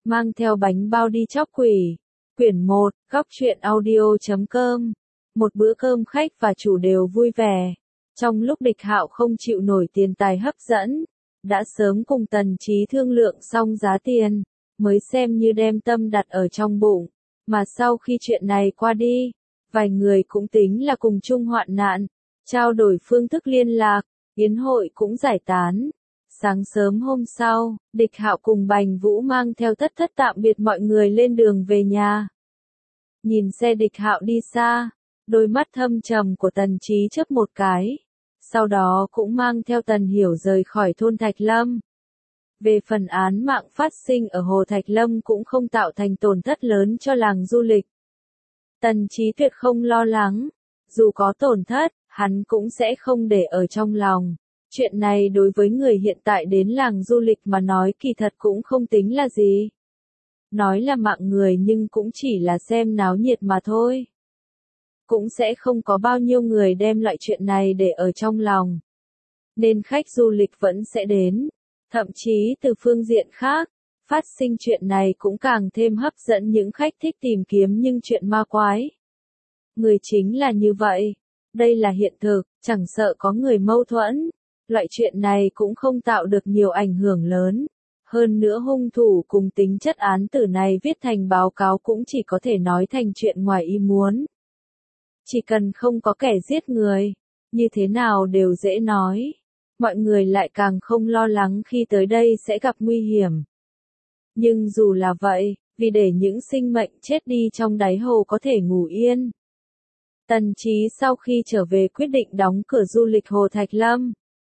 mang theo bánh bao đi chóc quỷ. Quyển 1, góc truyện audio.com. Một bữa cơm khách và chủ đều vui vẻ. Trong lúc Địch Hạo không chịu nổi tiền tài hấp dẫn, đã sớm cùng Tần Chí thương lượng xong giá tiền, mới xem như đem tâm đặt ở trong bụng. Mà sau khi chuyện này qua đi, vài người cũng tính là cùng chung hoạn nạn, trao đổi phương thức liên lạc, yến hội cũng giải tán. Sáng sớm hôm sau, Địch Hạo cùng Bành Vũ mang theo thất tạm biệt mọi người lên đường về nhà. Nhìn xe Địch Hạo đi xa, đôi mắt thâm trầm của Tần Chí chớp một cái, sau đó cũng mang theo Tần Hiểu rời khỏi thôn Thạch Lâm. Về phần án mạng phát sinh ở Hồ Thạch Lâm cũng không tạo thành tổn thất lớn cho làng du lịch. Tần Chí tuyệt không lo lắng, dù có tổn thất, hắn cũng sẽ không để ở trong lòng. Chuyện này đối với người hiện tại đến làng du lịch mà nói kỳ thật cũng không tính là gì. Nói là mạng người nhưng cũng chỉ là xem náo nhiệt mà thôi. Cũng sẽ không có bao nhiêu người đem loại chuyện này để ở trong lòng. Nên khách du lịch vẫn sẽ đến. Thậm chí từ phương diện khác, phát sinh chuyện này cũng càng thêm hấp dẫn những khách thích tìm kiếm những chuyện ma quái. Người chính là như vậy. Đây là hiện thực, chẳng sợ có người mâu thuẫn. Loại chuyện này cũng không tạo được nhiều ảnh hưởng lớn. Hơn nữa hung thủ cùng tính chất án tử này viết thành báo cáo cũng chỉ có thể nói thành chuyện ngoài ý muốn. Chỉ cần không có kẻ giết người, như thế nào đều dễ nói. Mọi người lại càng không lo lắng khi tới đây sẽ gặp nguy hiểm. Nhưng dù là vậy, vì để những sinh mệnh chết đi trong đáy hồ có thể ngủ yên, Tần Chí sau khi trở về quyết định đóng cửa du lịch Hồ Thạch Lâm.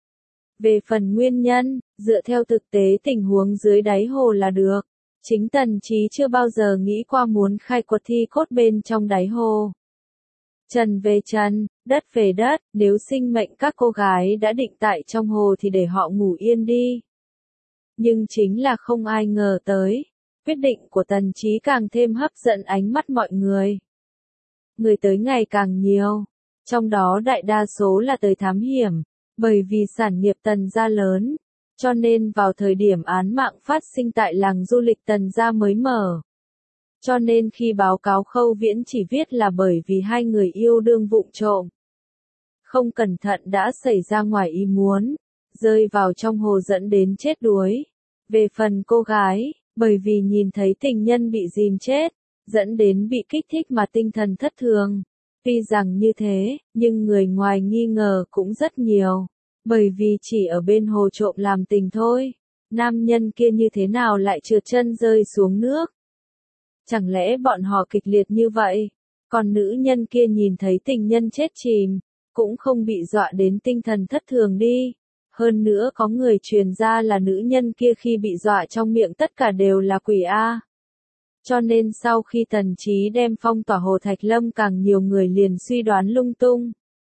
Về phần nguyên nhân, dựa theo thực tế tình huống dưới đáy hồ là được. Chính Tần Chí chưa bao giờ nghĩ qua muốn khai quật thi cốt bên trong đáy hồ. Trần về trần, đất về đất, nếu sinh mệnh các cô gái đã định tại trong hồ thì để họ ngủ yên đi. Nhưng chính là không ai ngờ tới, quyết định của Tần Chí càng thêm hấp dẫn ánh mắt mọi người. Người tới ngày càng nhiều, trong đó đại đa số là tới thám hiểm, bởi vì sản nghiệp Tần gia lớn, cho nên vào thời điểm án mạng phát sinh tại làng du lịch Tần gia mới mở. Cho nên khi báo cáo Khâu Viễn chỉ viết là bởi vì hai người yêu đương vụng trộm. Không cẩn thận đã xảy ra ngoài ý muốn, rơi vào trong hồ dẫn đến chết đuối. Về phần cô gái, bởi vì nhìn thấy tình nhân bị dìm chết, dẫn đến bị kích thích mà tinh thần thất thường. Tuy rằng như thế, nhưng người ngoài nghi ngờ cũng rất nhiều. Bởi vì chỉ ở bên hồ trộm làm tình thôi, nam nhân kia như thế nào lại trượt chân rơi xuống nước? Chẳng lẽ bọn họ kịch liệt như vậy? Còn nữ nhân kia nhìn thấy tình nhân chết chìm, cũng không bị dọa đến tinh thần thất thường đi. Hơn nữa có người truyền ra là nữ nhân kia khi bị dọa trong miệng tất cả đều là quỷ A. Cho nên sau khi Tần Chí đem phong tỏa Hồ Thạch Lâm càng nhiều người liền suy đoán lung tung.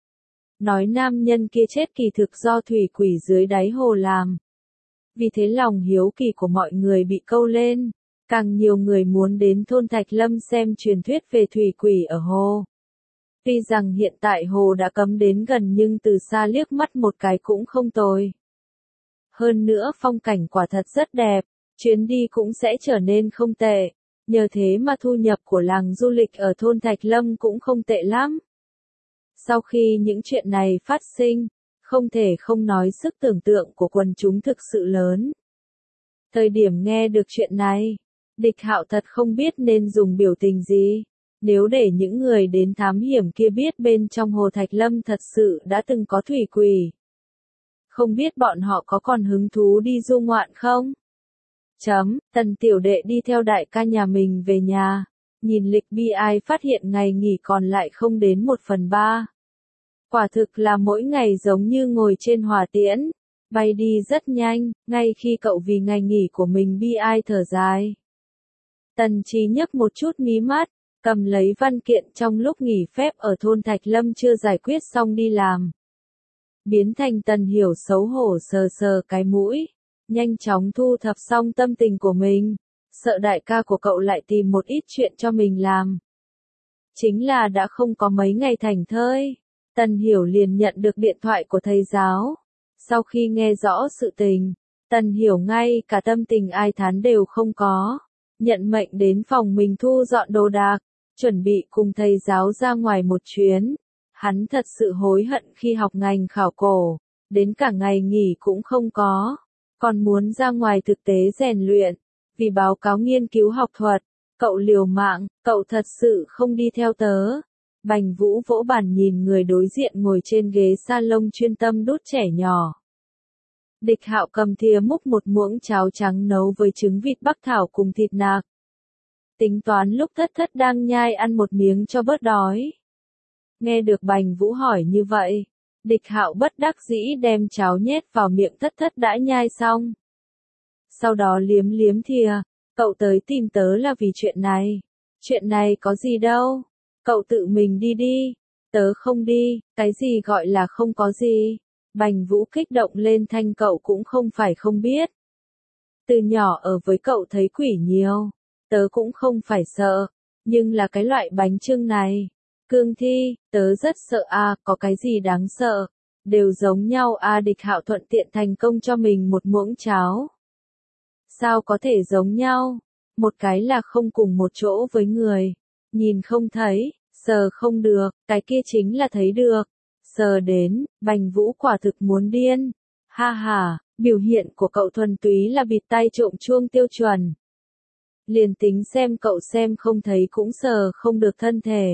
Nói nam nhân kia chết kỳ thực do thủy quỷ dưới đáy hồ làm. Vì thế lòng hiếu kỳ của mọi người bị câu lên. Càng nhiều người muốn đến thôn Thạch Lâm xem truyền thuyết về thủy quỷ ở hồ. Tuy rằng hiện tại hồ đã cấm đến gần nhưng từ xa liếc mắt một cái cũng không tồi. Hơn nữa phong cảnh quả thật rất đẹp, chuyến đi cũng sẽ trở nên không tệ. Nhờ thế mà thu nhập của làng du lịch ở thôn Thạch Lâm cũng không tệ lắm. Sau khi những chuyện này phát sinh, không thể không nói sức tưởng tượng của quần chúng thực sự lớn. Thời điểm nghe được chuyện này, Địch Hạo thật không biết nên dùng biểu tình gì. Nếu để những người đến thám hiểm kia biết bên trong Hồ Thạch Lâm thật sự đã từng có thủy quỷ, không biết bọn họ có còn hứng thú đi du ngoạn không? Tần tiểu đệ đi theo đại ca nhà mình về nhà, nhìn lịch bi ai phát hiện ngày nghỉ còn lại không đến 1/3. Quả thực là mỗi ngày giống như ngồi trên hỏa tiễn, bay đi rất nhanh, ngay khi cậu vì ngày nghỉ của mình bi ai thở dài. Tần Chí nhấc một chút mí mắt, cầm lấy văn kiện trong lúc nghỉ phép ở thôn Thạch Lâm chưa giải quyết xong đi làm. Biến thành Tần Hiểu xấu hổ sờ sờ cái mũi, nhanh chóng thu thập xong tâm tình của mình, sợ đại ca của cậu lại tìm một ít chuyện cho mình làm. Chính là đã không có mấy ngày thảnh thơi, Tần Hiểu liền nhận được điện thoại của thầy giáo. Sau khi nghe rõ sự tình, Tần Hiểu ngay cả tâm tình ai thán đều không có. nhận mệnh đến phòng mình thu dọn đồ đạc, chuẩn bị cùng thầy giáo ra ngoài một chuyến. Hắn thật sự hối hận khi học ngành khảo cổ, đến cả ngày nghỉ cũng không có, còn muốn ra ngoài thực tế rèn luyện, vì báo cáo nghiên cứu học thuật. Cậu liều mạng, cậu thật sự không đi theo tớ. Bành Vũ vỗ bàn nhìn người đối diện ngồi trên ghế salon chuyên tâm đút trẻ nhỏ. Địch Hạo cầm thìa múc một muỗng cháo trắng nấu với trứng vịt bắc thảo cùng thịt nạc. Tính toán lúc Thất Thất đang nhai ăn một miếng cho bớt đói. Nghe được Bành Vũ hỏi như vậy, Địch Hạo bất đắc dĩ đem cháo nhét vào miệng Thất Thất đã nhai xong. Sau đó liếm liếm thìa, cậu tới tìm tớ là vì chuyện này. Chuyện này có gì đâu, cậu tự mình đi đi, tớ không đi, cái gì gọi là không có gì. Bành Vũ kích động lên thanh cậu cũng không phải không biết. Từ nhỏ ở với cậu thấy quỷ nhiều, tớ cũng không phải sợ, nhưng là cái loại bánh chưng này. Cương Thi, tớ rất sợ à, có cái gì đáng sợ, đều giống nhau à. Địch Hạo thuận tiện thành công cho mình một muỗng cháo. Sao có thể giống nhau, một cái là không cùng một chỗ với người, nhìn không thấy, sờ không được, cái kia chính là thấy được. Sờ đến, Bành Vũ quả thực muốn điên. Ha ha, biểu hiện của cậu thuần túy là bịt tai trộm chuông tiêu chuẩn. Liền tính xem cậu xem không thấy cũng sờ không được thân thể.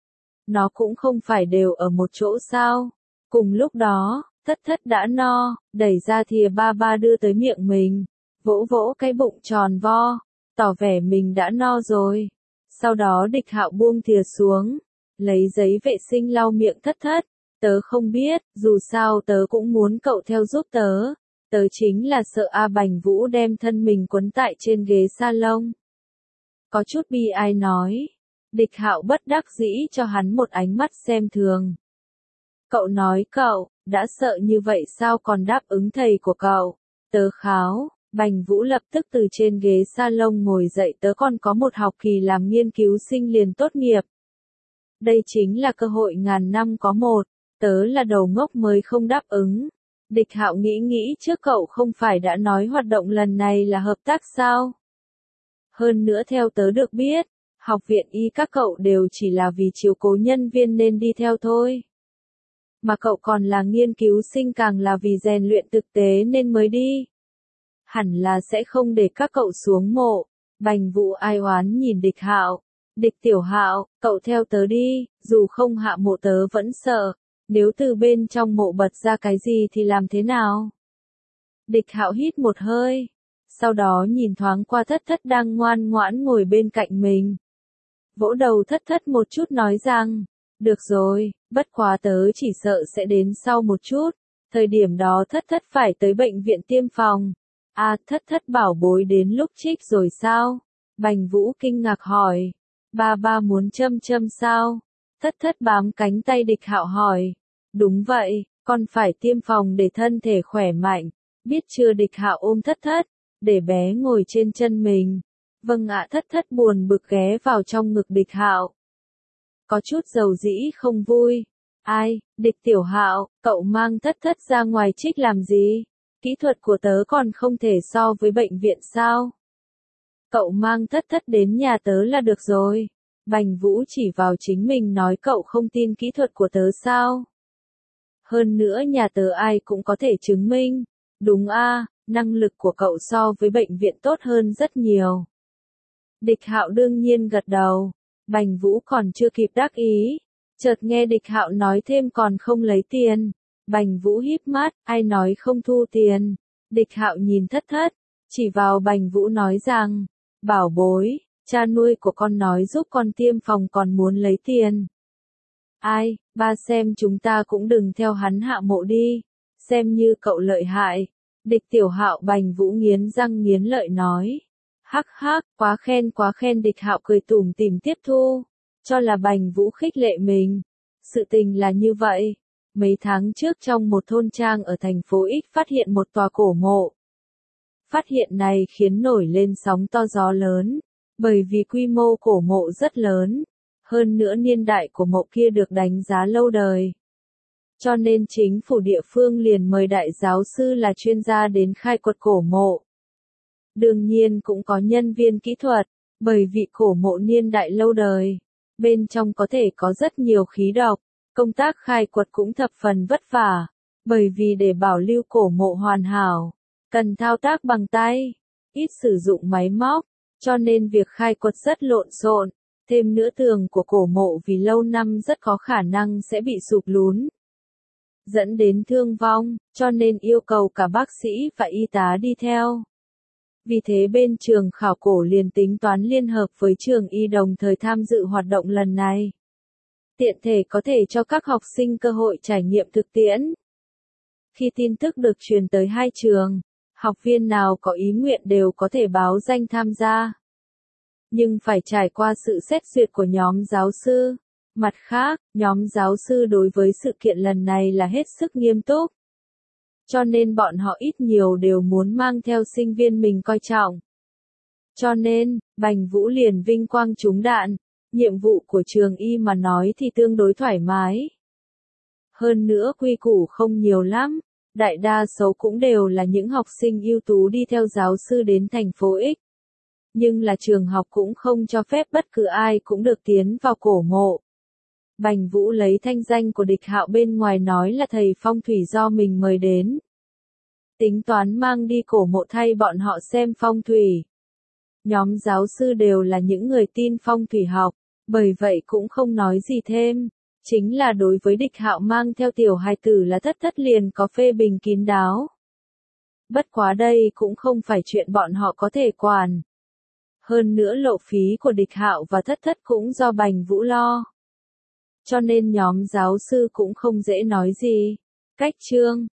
Nó cũng không phải đều ở một chỗ sao. Cùng lúc đó, Thất Thất đã no, đẩy ra thìa ba ba đưa tới miệng mình, vỗ vỗ cái bụng tròn vo, tỏ vẻ mình đã no rồi. Sau đó Địch Hạo buông thìa xuống, lấy giấy vệ sinh lau miệng Thất Thất. Tớ không biết, dù sao tớ cũng muốn cậu theo giúp tớ. Tớ chính là sợ A. Bành Vũ đem thân mình quấn tại trên ghế salon. Có chút bi ai nói. Địch Hạo bất đắc dĩ cho hắn một ánh mắt xem thường. Cậu nói cậu, đã sợ như vậy sao còn đáp ứng thầy của cậu. Tớ kháo, Bành Vũ lập tức từ trên ghế salon ngồi dậy. Tớ còn có một học kỳ làm nghiên cứu sinh liền tốt nghiệp. Đây chính là cơ hội ngàn năm có một. Tớ là đầu ngốc mới không đáp ứng. Địch Hạo nghĩ nghĩ trước cậu không phải đã nói hoạt động lần này là hợp tác sao? Hơn nữa theo tớ được biết, học viện y các cậu đều chỉ là vì chiếu cố nhân viên nên đi theo thôi. Mà cậu còn là nghiên cứu sinh càng là vì rèn luyện thực tế nên mới đi. Hẳn là sẽ không để các cậu xuống mộ. Bành Vũ ai oán nhìn Địch Hạo. Địch Tiểu Hạo, cậu theo tớ đi, dù không hạ mộ tớ vẫn sợ. Nếu từ bên trong mộ bật ra cái gì thì làm thế nào? Địch Hạo hít một hơi. Sau đó nhìn thoáng qua Thất Thất đang ngoan ngoãn ngồi bên cạnh mình. Vỗ đầu Thất Thất một chút nói rằng, được rồi, bất quá tớ chỉ sợ sẽ đến sau một chút. Thời điểm đó Thất Thất phải tới bệnh viện tiêm phòng. À, Thất Thất bảo bối đến lúc trích rồi sao? Bành Vũ kinh ngạc hỏi. Ba muốn châm sao? Thất Thất bám cánh tay Địch Hạo hỏi. Đúng vậy, con phải tiêm phòng để thân thể khỏe mạnh. Biết chưa? Địch Hạo ôm Thất Thất, để bé ngồi trên chân mình. Vâng ạ. Thất Thất buồn bực ghé vào trong ngực Địch Hạo. Có chút dầu dĩ không vui. Ai, Địch Tiểu Hạo, cậu mang Thất Thất ra ngoài trích làm gì? Kỹ thuật của tớ còn không thể so với bệnh viện sao? Cậu mang Thất Thất đến nhà tớ là được rồi. Bành Vũ chỉ vào chính mình nói cậu không tin kỹ thuật của tớ sao? Hơn nữa nhà tớ ai cũng có thể chứng minh. Đúng a, năng lực của cậu so với bệnh viện tốt hơn rất nhiều. Địch Hạo đương nhiên gật đầu. Bành Vũ còn chưa kịp đắc ý. Chợt nghe Địch Hạo nói thêm còn không lấy tiền. Bành Vũ híp mắt, ai nói không thu tiền. Địch Hạo nhìn Thất Thất, chỉ vào Bành Vũ nói rằng, bảo bối, cha nuôi của con nói giúp con tiêm phòng còn muốn lấy tiền. Ai, ba xem chúng ta cũng đừng theo hắn hạ mộ đi, xem như cậu lợi hại. Địch Tiểu Hạo. Bành Vũ nghiến răng nghiến lợi nói. Hắc hắc, quá khen. Địch Hạo cười tủm tỉm tiếp thu, cho là Bành Vũ khích lệ mình. Sự tình là như vậy. Mấy tháng trước trong một thôn trang ở thành phố X phát hiện một tòa cổ mộ. Phát hiện này khiến nổi lên sóng to gió lớn, bởi vì quy mô cổ mộ rất lớn, hơn nữa niên đại của mộ kia được đánh giá lâu đời. Cho nên chính phủ địa phương liền mời đại giáo sư là chuyên gia đến khai quật cổ mộ. Đương nhiên cũng có nhân viên kỹ thuật, bởi vì cổ mộ niên đại lâu đời. Bên trong có thể có rất nhiều khí độc, công tác khai quật cũng thập phần vất vả, bởi vì để bảo lưu cổ mộ hoàn hảo, cần thao tác bằng tay, ít sử dụng máy móc, cho nên việc khai quật rất lộn xộn, thêm nữa tường của cổ mộ vì lâu năm rất có khả năng sẽ bị sụp lún, dẫn đến thương vong, cho nên yêu cầu cả bác sĩ và y tá đi theo. Vì thế bên trường khảo cổ liền tính toán liên hợp với trường y đồng thời tham dự hoạt động lần này. Tiện thể có thể cho các học sinh cơ hội trải nghiệm thực tiễn. Khi tin tức được truyền tới hai trường, học viên nào có ý nguyện đều có thể báo danh tham gia. Nhưng phải trải qua sự xét duyệt của nhóm giáo sư. Mặt khác, nhóm giáo sư đối với sự kiện lần này là hết sức nghiêm túc. Cho nên bọn họ ít nhiều đều muốn mang theo sinh viên mình coi trọng. Cho nên, Bành Vũ liền vinh quang trúng đạn, nhiệm vụ của trường y mà nói thì tương đối thoải mái. Hơn nữa quy củ không nhiều lắm, đại đa số cũng đều là những học sinh ưu tú đi theo giáo sư đến thành phố X. Nhưng là trường học cũng không cho phép bất cứ ai cũng được tiến vào cổ mộ. Bành Vũ lấy thanh danh của Địch Hạo bên ngoài nói là thầy phong thủy do mình mời đến. Tính toán mang đi cổ mộ thay bọn họ xem phong thủy. Nhóm giáo sư đều là những người tin phong thủy học, bởi vậy cũng không nói gì thêm. Chính là đối với Địch Hạo mang theo tiểu hài tử là thất thất liền có phê bình kín đáo. Bất quá đây cũng không phải chuyện bọn họ có thể quản. Hơn nữa lộ phí của Địch Hạo và thất thất cũng do Bành Vũ lo. Cho nên nhóm giáo sư cũng không dễ nói gì. Cách chương